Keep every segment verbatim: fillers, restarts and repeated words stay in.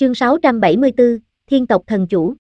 Chương sáu trăm bảy mươi tư, Thiên tộc thần chủ.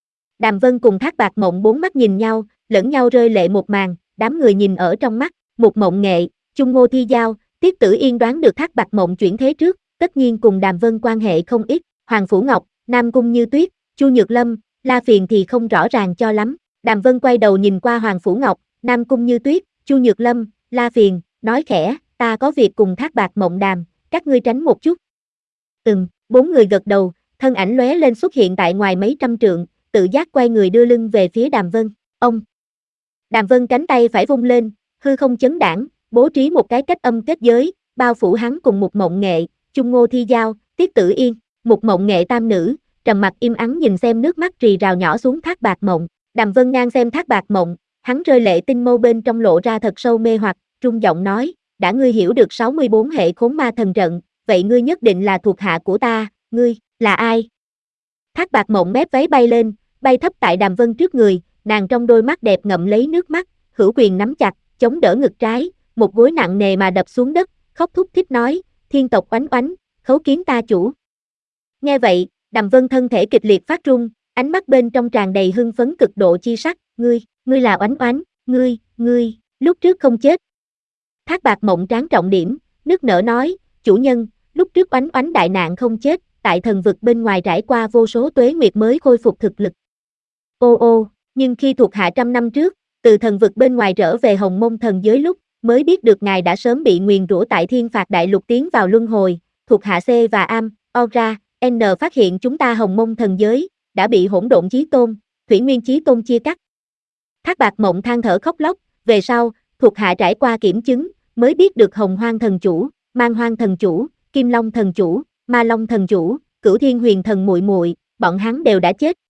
Đàm Vân cùng Thác Bạt Mộng bốn mắt nhìn nhau, lẫn nhau rơi lệ một màn, đám người nhìn ở trong mắt, Mục Mộng Nghệ, Chung Ngô Thi Giao, Tiết Tử Yên đoán được Thác Bạt Mộng chuyển thế trước, tất nhiên cùng Đàm Vân quan hệ không ít, Hoàng Phủ Ngọc, Nam Cung Như Tuyết, Chu Nhược Lâm, La Phiền thì không rõ ràng cho lắm. Đàm Vân quay đầu nhìn qua Hoàng Phủ Ngọc, Nam Cung Như Tuyết, Chu Nhược Lâm, La Phiền, nói khẽ, ta có việc cùng Thác Bạt Mộng đàm, các ngươi tránh một chút. Ừm, bốn người gật đầu, thân ảnh lóe lên xuất hiện tại ngoài mấy trăm trượng, tự giác quay người đưa lưng về phía Đàm Vân. Ông. Đàm Vân cánh tay phải vung lên, hư không chấn đãng, bố trí một cái cách âm kết giới, bao phủ hắn cùng Mục Mộng Nghệ, Chung Ngô Thi Giao, Tiết Tử Yên, Mục Mộng Nghệ tam nữ, trầm mặc im ắng nhìn xem nước mắt rì rào nhỏ xuống Thác Bạt Mộng. Đàm Vân ngang xem Thác Bạt Mộng, hắn rơi lệ tinh mâu bên trong lộ ra thật sâu mê hoặc, trung giọng nói, đã ngươi hiểu được sáu mươi bốn hệ khốn ma thần trận, vậy ngươi nhất định là thuộc hạ của ta, ngươi, là ai? Thác Bạt Mộng mép váy bay lên, bay thấp tại Đàm Vân trước người, nàng trong đôi mắt đẹp ngậm lấy nước mắt, hữu quyền nắm chặt, chống đỡ ngực trái, một gối nặng nề mà đập xuống đất, khóc thút thít nói, thiên tộc oánh oánh, khấu kiến ta chủ. Nghe vậy, Đàm Vân thân thể kịch liệt phát run, ánh mắt bên trong tràn đầy hưng phấn cực độ chi sắc, ngươi, ngươi là oánh oánh, ngươi, ngươi, lúc trước không chết. Thác Bạt Mộng tráng trọng điểm, nức nở nói, chủ nhân, lúc trước oánh oánh đại nạn không chết, tại thần vực bên ngoài trải qua vô số tuế nguyệt mới khôi phục thực lực. Ô ô, nhưng khi thuộc hạ trăm năm trước, từ thần vực bên ngoài trở về Hồng Mông thần giới lúc, mới biết được ngài đã sớm bị nguyền rủa tại Thiên Phạt Đại Lục tiến vào luân hồi, thuộc hạ C và Am, Ora, N phát hiện chúng ta Hồng Mông thần giới, đã bị hỗn độn chí tôn, Thủy Nguyên chí tôn chia cắt. Thác Bạt Mộng than thở khóc lóc, về sau, thuộc hạ trải qua kiểm chứng, mới biết được Hồng Hoang thần chủ, Mang Hoang thần chủ, Kim Long thần chủ, Ma Long thần chủ, Cửu Thiên Huyền thần muội muội, bọn hắn đều đã chết.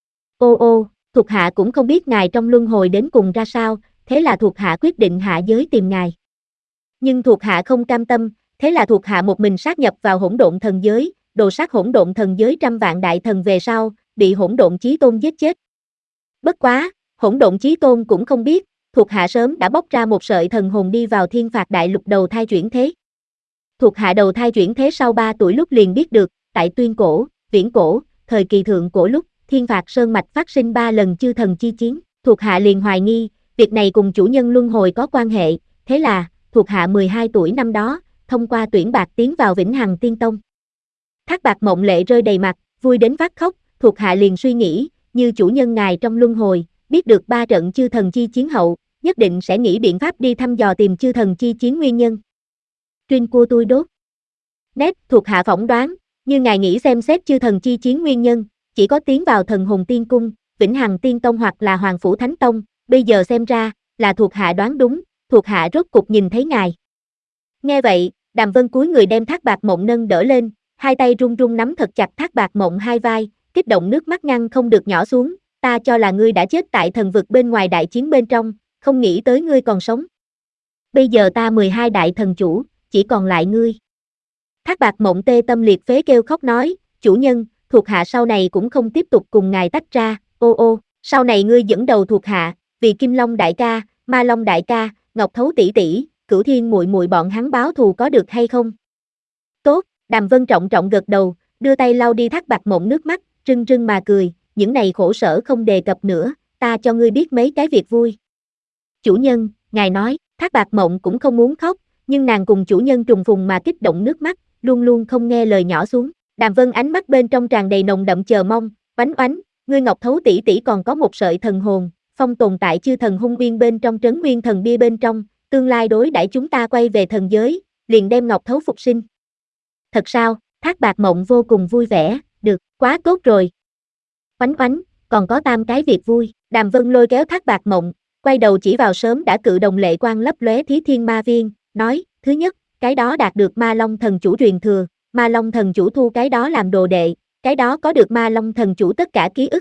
Ô ô, thuộc hạ cũng không biết ngài trong luân hồi đến cùng ra sao, thế là thuộc hạ quyết định hạ giới tìm ngài. Nhưng thuộc hạ không cam tâm, thế là thuộc hạ một mình sát nhập vào hỗn độn thần giới, đồ sát hỗn độn thần giới trăm vạn đại thần về sau, bị hỗn độn chí tôn giết chết. Bất quá, hỗn độn chí tôn cũng không biết, thuộc hạ sớm đã bóc ra một sợi thần hồn đi vào Thiên Phạt Đại Lục đầu thai chuyển thế. Thuộc hạ đầu thai chuyển thế sau ba tuổi lúc liền biết được, tại tuyên cổ, viễn cổ, thời kỳ thượng cổ lúc, Thiên Phạt Sơn Mạch phát sinh ba lần chư thần chi chiến, thuộc hạ liền hoài nghi, việc này cùng chủ nhân luân hồi có quan hệ, thế là, thuộc hạ mười hai tuổi năm đó, thông qua tuyển bạc tiến vào Vĩnh Hằng Tiên Tông. Thác Bạt Mộng lệ rơi đầy mặt, vui đến phát khóc, thuộc hạ liền suy nghĩ, như chủ nhân ngài trong luân hồi, biết được ba trận chư thần chi chiến hậu, nhất định sẽ nghĩ biện pháp đi thăm dò tìm chư thần chi chiến nguyên nhân. Truyên cua tôi đốt. Nét, thuộc hạ phỏng đoán, như ngài nghĩ xem xét chư thần chi chiến nguyên nhân, chỉ có tiến vào Thần Hồn Tiên Cung, Vĩnh Hằng Tiên Tông hoặc là Hoàng Phủ Thánh Tông, bây giờ xem ra, là thuộc hạ đoán đúng, thuộc hạ rốt cục nhìn thấy ngài. Nghe vậy, Đàm Vân cúi người đem Thác Bạt Mộng nâng đỡ lên, hai tay run run nắm thật chặt Thác Bạt Mộng hai vai, kích động nước mắt ngăn không được nhỏ xuống, ta cho là ngươi đã chết tại thần vực bên ngoài đại chiến bên trong, không nghĩ tới ngươi còn sống. Bây giờ ta mười hai đại thần chủ, chỉ còn lại ngươi. Thác Bạt Mộng tê tâm liệt phế kêu khóc nói, chủ nhân, thuộc hạ sau này cũng không tiếp tục cùng ngài tách ra, ô ô, sau này ngươi dẫn đầu thuộc hạ, vì Kim Long đại ca, Ma Long đại ca, Ngọc Thấu tỷ tỷ, Cửu Thiên muội muội bọn hắn báo thù có được hay không? Tốt, Đàm Vân trọng trọng gật đầu, đưa tay lau đi Thác Bạt Mộng nước mắt, rưng rưng mà cười, những này khổ sở không đề cập nữa, ta cho ngươi biết mấy cái việc vui. Chủ nhân, ngài nói, Thác Bạt Mộng cũng không muốn khóc, nhưng nàng cùng chủ nhân trùng phùng mà kích động nước mắt, luôn luôn không nghe lời nhỏ xuống. Đàm Vân ánh mắt bên trong tràn đầy nồng đậm chờ mong, oánh oánh, ngươi Ngọc Thấu tỷ tỷ còn có một sợi thần hồn, phong tồn tại chư thần hung uyên bên trong trấn nguyên thần bia bên trong, tương lai đối đãi chúng ta quay về thần giới, liền đem Ngọc Thấu phục sinh. Thật sao? Thác Bạt Mộng vô cùng vui vẻ, được, quá tốt rồi. Oánh oánh, còn có tam cái việc vui. Đàm Vân lôi kéo Thác Bạt Mộng, quay đầu chỉ vào sớm đã cự đồng lệ quang lấp lóe Thí Thiên Ma Viên, nói, thứ nhất, cái đó đạt được Ma Long thần chủ truyền thừa, Ma Long thần chủ thu cái đó làm đồ đệ, cái đó có được Ma Long thần chủ tất cả ký ức.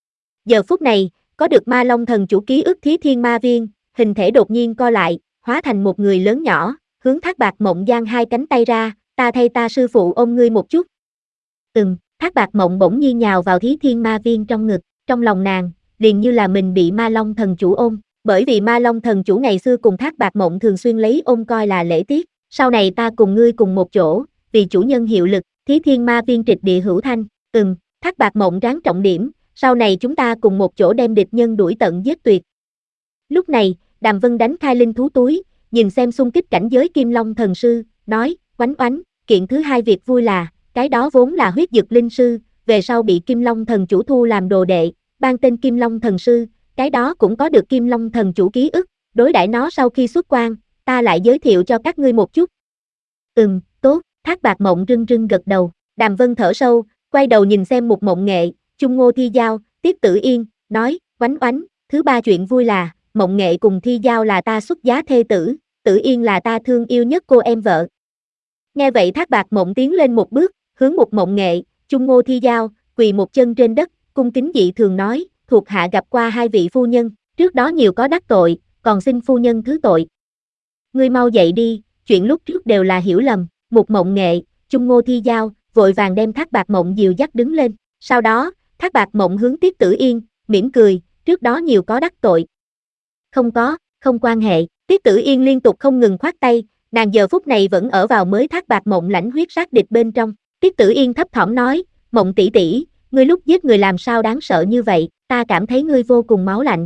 Giờ phút này, có được Ma Long thần chủ ký ức Thí Thiên Ma Viên, hình thể đột nhiên co lại, hóa thành một người lớn nhỏ, hướng Thác Bạt Mộng giang hai cánh tay ra, ta thay ta sư phụ ôm ngươi một chút. Ừm, Thác Bạt Mộng bỗng nhiên nhào vào Thí Thiên Ma Viên trong ngực, trong lòng nàng, liền như là mình bị Ma Long thần chủ ôm, bởi vì Ma Long thần chủ ngày xưa cùng Thác Bạt Mộng thường xuyên lấy ôm coi là lễ tiết, sau này ta cùng ngươi cùng một chỗ, vì chủ nhân hiệu lực, Thí Thiên Ma Viên trịch địa hữu thanh, Ừm, Thác Bạt Mộng ráng trọng điểm, sau này chúng ta cùng một chỗ đem địch nhân đuổi tận giết tuyệt. Lúc này, Đàm Vân đánh khai linh thú túi, nhìn xem xung kích cảnh giới Kim Long thần sư, nói, oánh oánh, kiện thứ hai việc vui là, cái đó vốn là huyết dực linh sư, về sau bị Kim Long thần chủ thu làm đồ đệ, ban tên Kim Long thần sư, cái đó cũng có được Kim Long thần chủ ký ức, đối đãi nó sau khi xuất quan, ta lại giới thiệu cho các ngươi một chút. Ừm, tốt, Thác Bạt Mộng rưng rưng gật đầu, Đàm Vân thở sâu, quay đầu nhìn xem Mục Mộng Nghệ, Chung Ngô Thi Giao, Tiết Tử Yên, nói, oánh oánh, thứ ba chuyện vui là, Mộng Nghệ cùng Thi Giao là ta xuất giá thê tử, Tử Yên là ta thương yêu nhất cô em vợ. Nghe vậy Thác Bạt Mộng tiến lên một bước, hướng Mục Mộng Nghệ, Chung Ngô Thi Giao, quỳ một chân trên đất, cung kính dị thường nói, thuộc hạ gặp qua hai vị phu nhân, trước đó nhiều có đắc tội, còn xin phu nhân thứ tội. Ngươi mau dậy đi, chuyện lúc trước đều là hiểu lầm, Mục Mộng Nghệ, Chung Ngô Thi Giao, vội vàng đem Thác Bạt Mộng dìu dắt đứng lên, sau đó, Thác Bạt Mộng hướng Tiết Tử Yên, mỉm cười, trước đó nhiều có đắc tội. Không có, không quan hệ, Tiết Tử Yên liên tục không ngừng khoát tay, nàng giờ phút này vẫn ở vào mới Thác Bạt Mộng lãnh huyết sát địch bên trong. Tiết Tử Yên thấp thỏm nói, Mộng tỷ tỷ, ngươi lúc giết người làm sao đáng sợ như vậy, ta cảm thấy ngươi vô cùng máu lạnh.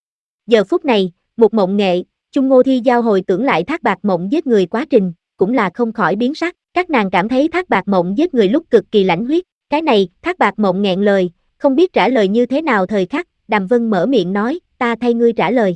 Giờ phút này, Mục Mộng Nghệ, Chung Ngô Thi Giao hồi tưởng lại Thác Bạt Mộng giết người quá trình, cũng là không khỏi biến sắc, các nàng cảm thấy Thác Bạt Mộng giết người lúc cực kỳ lãnh huyết, cái này, Thác Bạt Mộng nghẹn lời, không biết trả lời như thế nào thời khắc, Đàm Vân mở miệng nói, ta thay ngươi trả lời.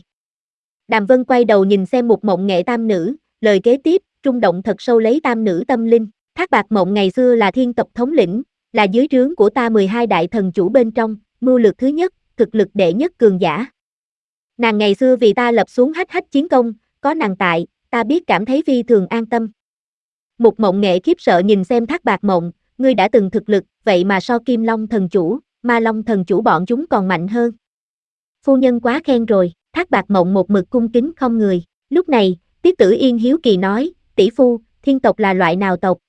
Đàm Vân quay đầu nhìn xem Mục Mộng Nghệ tam nữ, lời kế tiếp, rung động thật sâu lấy tam nữ tâm linh, Thác Bạt Mộng ngày xưa là thiên tộc thống lĩnh, là dưới trướng của ta mười hai đại thần chủ bên trong, mưu lược thứ nhất, thực lực đệ nhất cường giả. Nàng ngày xưa vì ta lập xuống hách hách chiến công, có nàng tại, ta biết cảm thấy phi thường an tâm. Mục Mộng Nghệ khiếp sợ nhìn xem Thác Bạt Mộng, ngươi đã từng thực lực, vậy mà so Kim Long thần chủ, Ma Long thần chủ bọn chúng còn mạnh hơn. Phu nhân quá khen rồi, Thác Bạt Mộng một mực cung kính không người. Lúc này, Tiết Tử Yên hiếu kỳ nói, tỷ phu, thiên tộc là loại nào tộc,